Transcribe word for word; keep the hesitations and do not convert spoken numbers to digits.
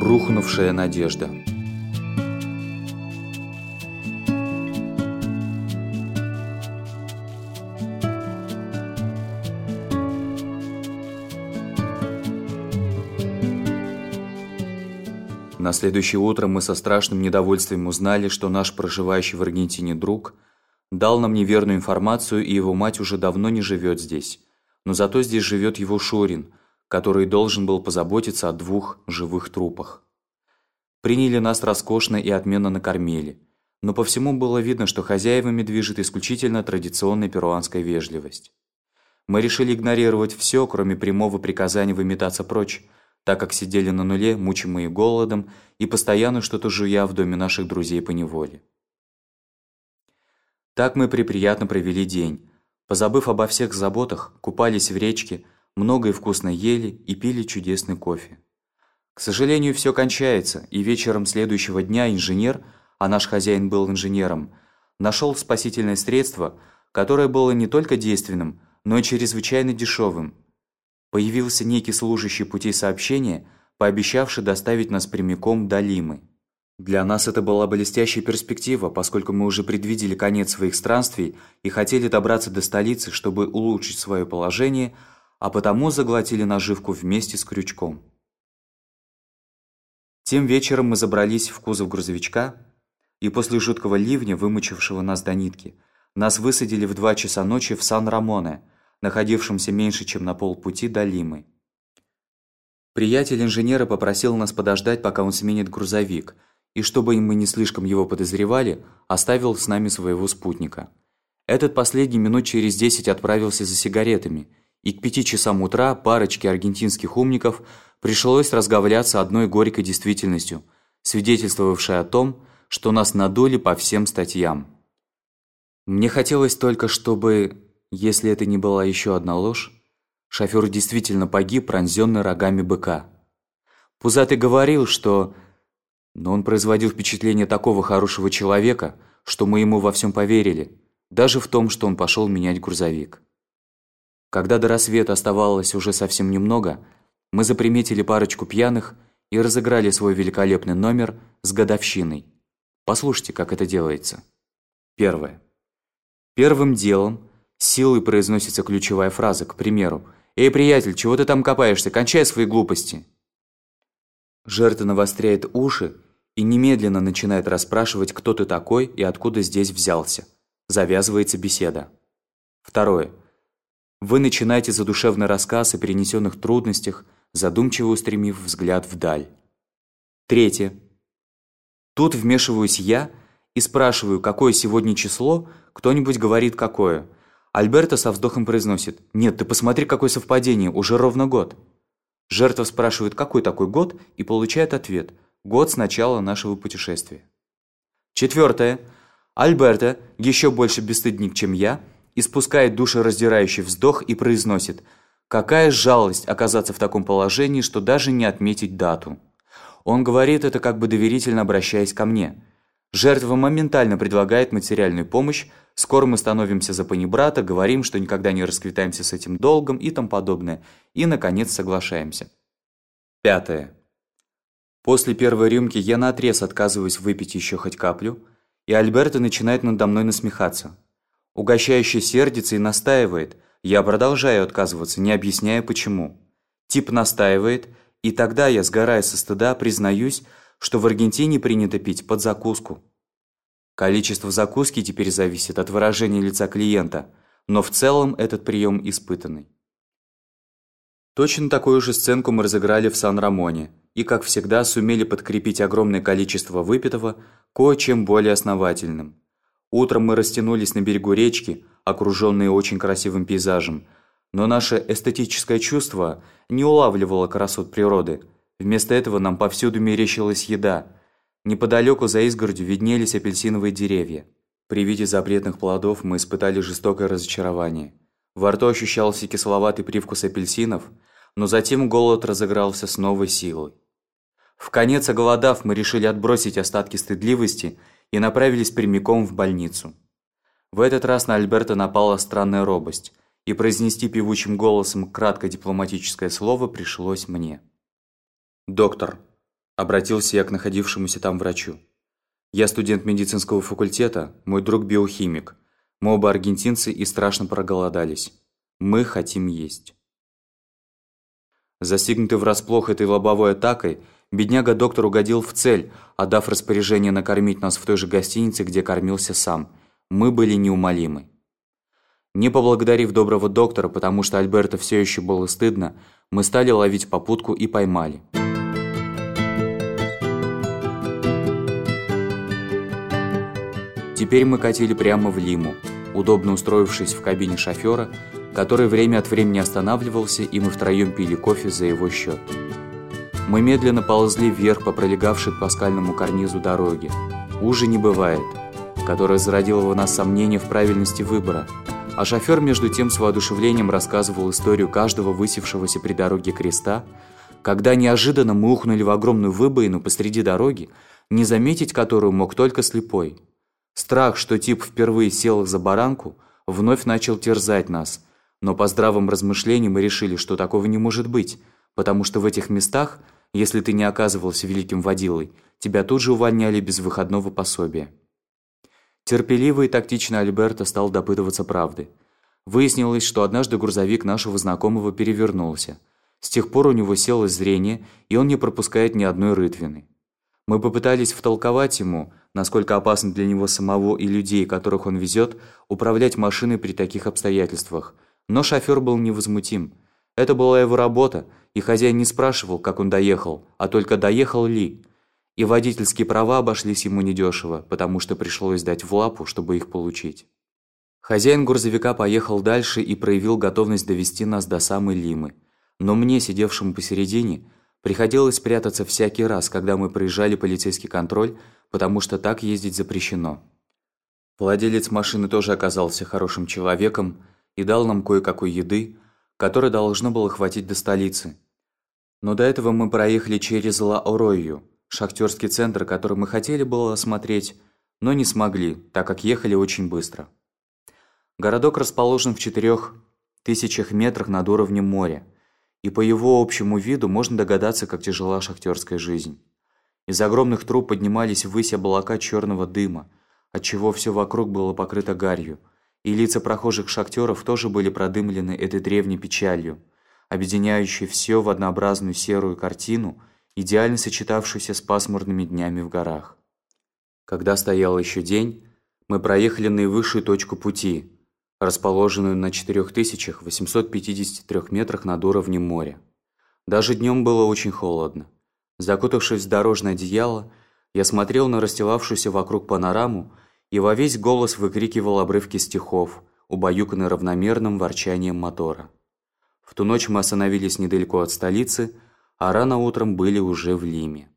Рухнувшая надежда. На следующее утро мы со страшным недовольствием узнали, что наш проживающий в Аргентине друг дал нам неверную информацию, и его мать уже давно не живет здесь. Но зато здесь живет его Шурин, который должен был позаботиться о двух живых трупах. Приняли нас роскошно и отменно накормили, но по всему было видно, что хозяевами движет исключительно традиционная перуанская вежливость. Мы решили игнорировать все, кроме прямого приказания выметаться прочь, так как сидели на нуле, мучимые голодом и постоянно что-то жуя в доме наших друзей поневоле. Так мы преприятно провели день. Позабыв обо всех заботах, купались в речке, много и вкусно ели и пили чудесный кофе. К сожалению, все кончается, и вечером следующего дня инженер, а наш хозяин был инженером, нашел спасительное средство, которое было не только действенным, но и чрезвычайно дешевым. Появился некий служащий путей сообщения, пообещавший доставить нас прямиком до Лимы. Для нас это была блестящая перспектива, поскольку мы уже предвидели конец своих странствий и хотели добраться до столицы, чтобы улучшить свое положение, а потому заглотили наживку вместе с крючком. Тем вечером мы забрались в кузов грузовичка, и после жуткого ливня, вымочившего нас до нитки, нас высадили в два часа ночи в Сан-Рамоне, находившемся меньше, чем на полпути до Лимы. Приятель инженера попросил нас подождать, пока он сменит грузовик, и чтобы мы не слишком его подозревали, оставил с нами своего спутника. Этот последний минут через десять отправился за сигаретами, и к пяти часам утра парочке аргентинских умников пришлось разговляться одной горькой действительностью, свидетельствовавшей о том, что нас надули по всем статьям. Мне хотелось только, чтобы, если это не была еще одна ложь, шофер действительно погиб, пронзенный рогами быка. Пузатый говорил, что... Но он производил впечатление такого хорошего человека, что мы ему во всем поверили, даже в том, что он пошел менять грузовик. Когда до рассвета оставалось уже совсем немного, мы заприметили парочку пьяных и разыграли свой великолепный номер с годовщиной. Послушайте, как это делается. Первое. Первым делом силой произносится ключевая фраза, к примеру: «Эй, приятель, чего ты там копаешься? Кончай свои глупости!» Жертва навостряет уши и немедленно начинает расспрашивать, кто ты такой и откуда здесь взялся. Завязывается беседа. Второе. Вы начинаете задушевный рассказ о перенесенных трудностях, задумчиво устремив взгляд вдаль. Третье. Тут вмешиваюсь я и спрашиваю, какое сегодня число, кто-нибудь говорит какое. Альберто со вздохом произносит: «Нет, ты посмотри, какое совпадение, уже ровно год». Жертва спрашивает, какой такой год, и получает ответ: год с начала нашего путешествия. Четвертое. Альберто, еще больше бесстыдник, чем я, испускает душераздирающий вздох и произносит: «Какая жалость оказаться в таком положении, что даже не отметить дату». Он говорит это, как бы доверительно обращаясь ко мне. Жертва моментально предлагает материальную помощь, скоро мы становимся за панибрата, говорим, что никогда не расквитаемся с этим долгом и тому подобное, и, наконец, соглашаемся. Пятое. После первой рюмки я наотрез отказываюсь выпить еще хоть каплю, и Альберто начинает надо мной насмехаться. Угощающий сердится и настаивает, я продолжаю отказываться, не объясняя почему. Тип настаивает, и тогда я, сгорая со стыда, признаюсь, что в Аргентине принято пить под закуску. Количество закуски теперь зависит от выражения лица клиента, но в целом этот прием испытанный. Точно такую же сценку мы разыграли в Сан-Рамоне и, как всегда, сумели подкрепить огромное количество выпитого кое-чем более основательным. Утром мы растянулись на берегу речки, окруженные очень красивым пейзажем, но наше эстетическое чувство не улавливало красот природы. Вместо этого нам повсюду мерещилась еда. Неподалеку за изгородью виднелись апельсиновые деревья. При виде запретных плодов мы испытали жестокое разочарование. Во рту ощущался кисловатый привкус апельсинов, но затем голод разыгрался с новой силой. Вконец оголодав, мы решили отбросить остатки стыдливости и направились прямиком в больницу. В этот раз на Альберто напала странная робость, и произнести певучим голосом краткое дипломатическое слово пришлось мне. «Доктор, Обратился я к находившемуся там врачу. «Я студент медицинского факультета, мой друг биохимик. Мы оба аргентинцы и страшно проголодались. Мы хотим есть». Застигнутый врасплох этой лобовой атакой, бедняга-доктор угодил в цель, отдав распоряжение накормить нас в той же гостинице, где кормился сам. Мы были неумолимы. Не поблагодарив доброго доктора, потому что Альберто все еще было стыдно, мы стали ловить попутку и поймали. Теперь мы катили прямо в Лиму, удобно устроившись в кабине шофера, который время от времени останавливался, и мы втроем пили кофе за его счет. Мы медленно ползли вверх по пролегавшей по скальному карнизу дороги. Уже не бывает, которая зародила в нас сомнения в правильности выбора, а шофер между тем с воодушевлением рассказывал историю каждого высевшегося при дороге креста, когда неожиданно мы ухнули в огромную выбоину посреди дороги, не заметить которую мог только слепой. Страх, что тип впервые сел за баранку, вновь начал терзать нас, но по здравом размышлении мы решили, что такого не может быть, потому что в этих местах, если ты не оказывался великим водилой, тебя тут же увольняли без выходного пособия. Терпеливый и тактичный Альберто стал допытываться правды. Выяснилось, что однажды грузовик нашего знакомого перевернулся. С тех пор у него село зрение, и он не пропускает ни одной рытвины. Мы попытались втолковать ему, насколько опасно для него самого и людей, которых он везет, управлять машиной при таких обстоятельствах, но шофер был невозмутим. Это была его работа, и хозяин не спрашивал, как он доехал, а только доехал ли. И водительские права обошлись ему недешево, потому что пришлось дать в лапу, чтобы их получить. Хозяин грузовика поехал дальше и проявил готовность довести нас до самой Лимы. Но мне, сидевшему посередине, приходилось прятаться всякий раз, когда мы проезжали полицейский контроль, потому что так ездить запрещено. Владелец машины тоже оказался хорошим человеком и дал нам кое-какой еды, которой должно было хватить до столицы. Но до этого мы проехали через Ла-Оройю, шахтерский центр, который мы хотели было осмотреть, но не смогли, так как ехали очень быстро. Городок расположен в четырех тысячах метрах над уровнем моря, и по его общему виду можно догадаться, как тяжела шахтерская жизнь. Из огромных труб поднимались ввысь облака черного дыма, отчего все вокруг было покрыто гарью, и лица прохожих шахтеров тоже были продымлены этой древней печалью, объединяющей все в однообразную серую картину, идеально сочетавшуюся с пасмурными днями в горах. Когда стоял еще день, мы проехали наивысшую точку пути, расположенную на четырёх тысячах восьмистах пятидесяти трёх метрах над уровнем моря. Даже днем было очень холодно. Закутавшись в дорожное одеяло, я смотрел на расстилавшуюся вокруг панораму и во весь голос выкрикивал обрывки стихов, убаюканные равномерным ворчанием мотора. В ту ночь мы остановились недалеко от столицы, а рано утром были уже в Лиме.